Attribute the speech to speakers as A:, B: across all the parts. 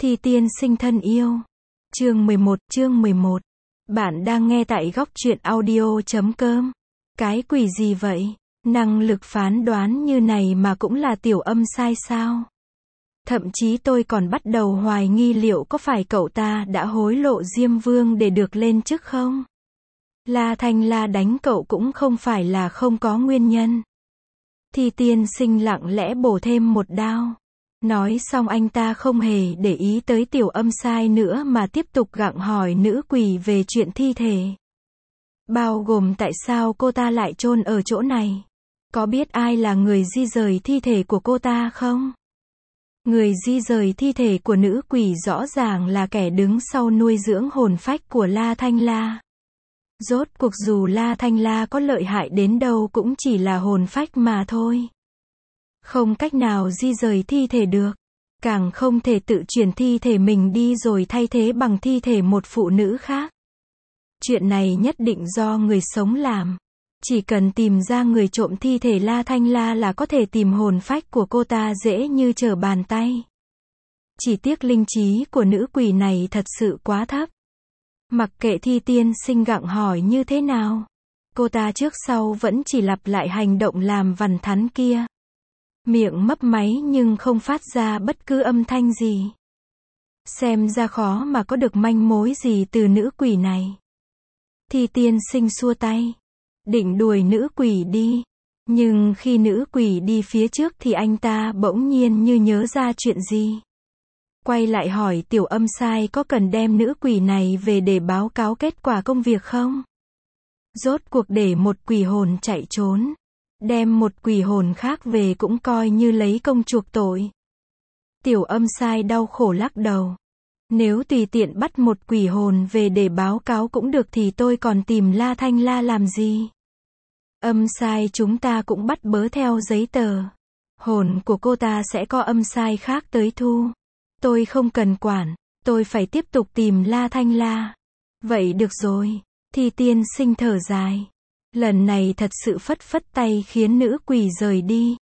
A: Thi tiên sinh thân yêu. Chương 11. Bạn đang nghe tại góc truyện audio.com. Cái quỷ gì vậy? Năng lực phán đoán như này mà cũng là Tiểu Âm sai sao? Thậm chí tôi còn bắt đầu hoài nghi liệu có phải cậu ta đã hối lộ Diêm Vương để được lên chức không? La Thanh La đánh cậu cũng không phải là không có nguyên nhân. Thi tiên sinh lặng lẽ bổ thêm một đao. Nói xong anh ta không hề để ý tới Tiểu Âm sai nữa mà tiếp tục gặng hỏi nữ quỷ về chuyện thi thể. Bao gồm tại sao cô ta lại chôn ở chỗ này? Có biết ai là người di rời thi thể của cô ta không? Người di rời thi thể của nữ quỷ rõ ràng là kẻ đứng sau nuôi dưỡng hồn phách của La Thanh La. Rốt cuộc dù La Thanh La có lợi hại đến đâu cũng chỉ là hồn phách mà thôi. Không cách nào di rời thi thể được. Càng không thể tự chuyển thi thể mình đi rồi thay thế bằng thi thể một phụ nữ khác. Chuyện này nhất định do người sống làm. Chỉ cần tìm ra người trộm thi thể La Thanh La là có thể tìm hồn phách của cô ta dễ như trở bàn tay. Chỉ tiếc linh trí của nữ quỷ này thật sự quá thấp. Mặc kệ thi tiên sinh gặng hỏi như thế nào, cô ta trước sau vẫn chỉ lặp lại hành động làm vằn thắn kia. Miệng mấp máy nhưng không phát ra bất cứ âm thanh gì. Xem ra khó mà có được manh mối gì từ nữ quỷ này. Thi tiên sinh xua tay, định đuổi nữ quỷ đi. Nhưng khi nữ quỷ đi phía trước thì anh ta bỗng nhiên như nhớ ra chuyện gì. Quay lại hỏi Tiểu Âm sai có cần đem nữ quỷ này về để báo cáo kết quả công việc không? Rốt cuộc để một quỷ hồn chạy trốn, đem một quỷ hồn khác về cũng coi như lấy công chuộc tội. Tiểu Âm sai đau khổ lắc đầu. Nếu tùy tiện bắt một quỷ hồn về để báo cáo cũng được thì tôi còn tìm La Thanh La làm gì? Âm sai chúng ta cũng bắt bớ theo giấy tờ. Hồn của cô ta sẽ có âm sai khác tới thu. Tôi không cần quản, tôi phải tiếp tục tìm La Thanh La. Vậy được rồi. Thi tiên sinh thở dài. Lần này thật sự phất phất tay khiến nữ quỷ rời đi.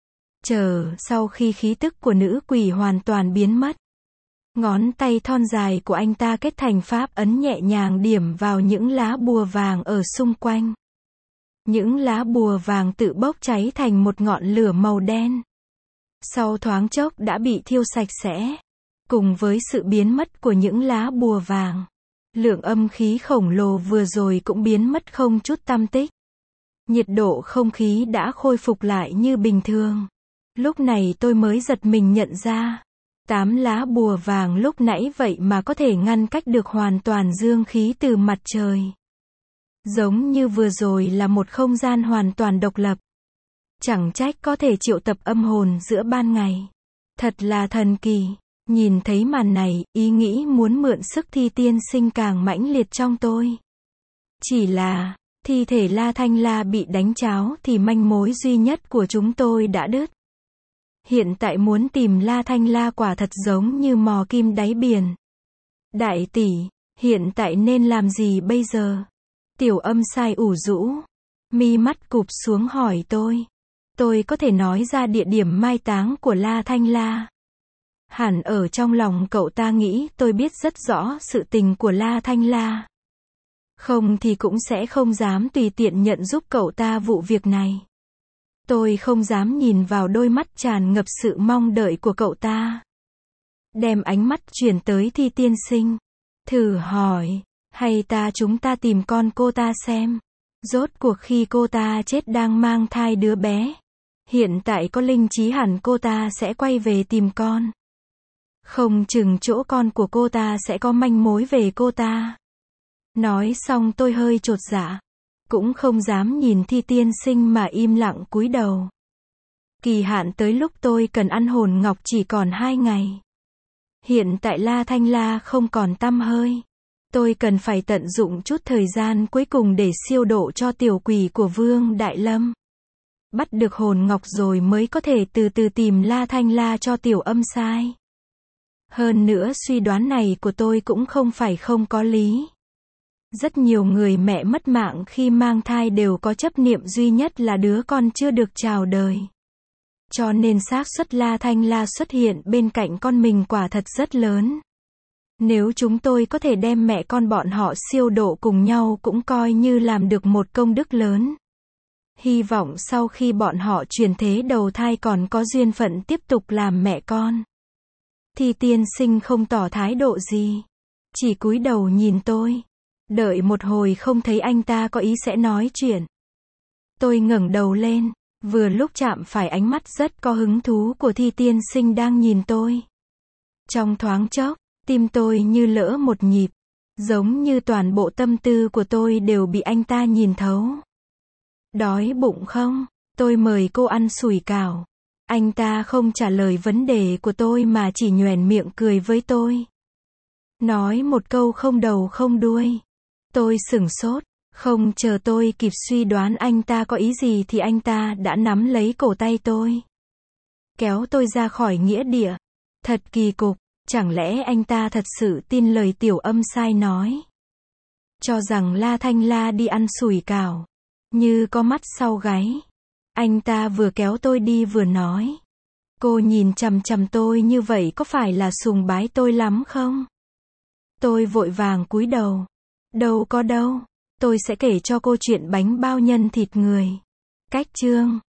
A: Sau khi khí tức của nữ quỷ hoàn toàn biến mất, ngón tay thon dài của anh ta kết thành pháp ấn nhẹ nhàng điểm vào những lá bùa vàng ở xung quanh. Những lá bùa vàng tự bốc cháy thành một ngọn lửa màu đen. Sau thoáng chốc đã bị thiêu sạch sẽ. Cùng với sự biến mất của những lá bùa vàng, lượng âm khí khổng lồ vừa rồi cũng biến mất không chút tăm tích. Nhiệt độ không khí đã khôi phục lại như bình thường. Lúc này tôi mới giật mình nhận ra, 8 lá bùa vàng lúc nãy vậy mà có thể ngăn cách được hoàn toàn dương khí từ mặt trời. Giống như vừa rồi là một không gian hoàn toàn độc lập. Chẳng trách có thể triệu tập âm hồn giữa ban ngày. Thật là thần kỳ. Nhìn thấy màn này, ý nghĩ muốn mượn sức thi tiên sinh càng mãnh liệt trong tôi. Chỉ là, thi thể La Thanh La bị đánh tráo thì manh mối duy nhất của chúng tôi đã đứt. Hiện tại muốn tìm La Thanh La quả thật giống như mò kim đáy biển. Đại tỷ, hiện tại nên làm gì bây giờ? Tiểu Âm sai ủ rũ, mi mắt cụp xuống hỏi tôi. Tôi có thể nói ra địa điểm mai táng của La Thanh La. Hẳn ở trong lòng cậu ta nghĩ tôi biết rất rõ sự tình của La Thanh La. Không thì cũng sẽ không dám tùy tiện nhận giúp cậu ta vụ việc này. Tôi không dám nhìn vào đôi mắt tràn ngập sự mong đợi của cậu ta. Đem ánh mắt chuyển tới thi tiên sinh. Thử hỏi, hay chúng ta tìm con cô ta xem. Rốt cuộc khi cô ta chết đang mang thai đứa bé. Hiện tại có linh trí hẳn cô ta sẽ quay về tìm con. Không chừng chỗ con của cô ta sẽ có manh mối về cô ta. Nói xong tôi hơi chột dạ. Cũng không dám nhìn thi tiên sinh mà im lặng cúi đầu. Kỳ hạn tới lúc tôi cần ăn hồn ngọc chỉ còn 2 ngày. Hiện tại La Thanh La không còn tăm hơi. Tôi cần phải tận dụng chút thời gian cuối cùng để siêu độ cho tiểu quỷ của Vương Đại Lâm. Bắt được hồn ngọc rồi mới có thể từ từ tìm La Thanh La cho Tiểu Âm sai. Hơn nữa suy đoán này của tôi cũng không phải không có lý. Rất nhiều người mẹ mất mạng khi mang thai đều có chấp niệm duy nhất là đứa con chưa được chào đời. Cho nên xác suất La Thanh La xuất hiện bên cạnh con mình quả thật rất lớn. Nếu chúng tôi có thể đem mẹ con bọn họ siêu độ cùng nhau cũng coi như làm được một công đức lớn. Hy vọng sau khi bọn họ chuyển thế đầu thai còn có duyên phận tiếp tục làm mẹ con. Thì tiên sinh không tỏ thái độ gì. Chỉ cúi đầu nhìn tôi. Đợi một hồi không thấy anh ta có ý sẽ nói chuyện. Tôi ngẩng đầu lên. Vừa lúc chạm phải ánh mắt rất có hứng thú của Thi tiên sinh đang nhìn tôi. Trong thoáng chốc, tim tôi như lỡ một nhịp. Giống như toàn bộ tâm tư của tôi đều bị anh ta nhìn thấu. Đói bụng không? Tôi mời cô ăn sủi cảo. Anh ta không trả lời vấn đề của tôi mà chỉ nhoẻn miệng cười với tôi. Nói một câu không đầu không đuôi. Tôi sửng sốt. Không chờ tôi kịp suy đoán anh ta có ý gì thì anh ta đã nắm lấy cổ tay tôi. Kéo tôi ra khỏi nghĩa địa. Thật kỳ cục, chẳng lẽ anh ta thật sự tin lời Tiểu Âm sai nói. Cho rằng La Thanh La đi ăn sủi cảo. Như có mắt sau gáy. Anh ta vừa kéo tôi đi vừa nói. Cô nhìn chằm chằm tôi như vậy có phải là sùng bái tôi lắm không? Tôi vội vàng cúi đầu. Đâu có đâu. Tôi sẽ kể cho cô chuyện bánh bao nhân thịt người. Cách chương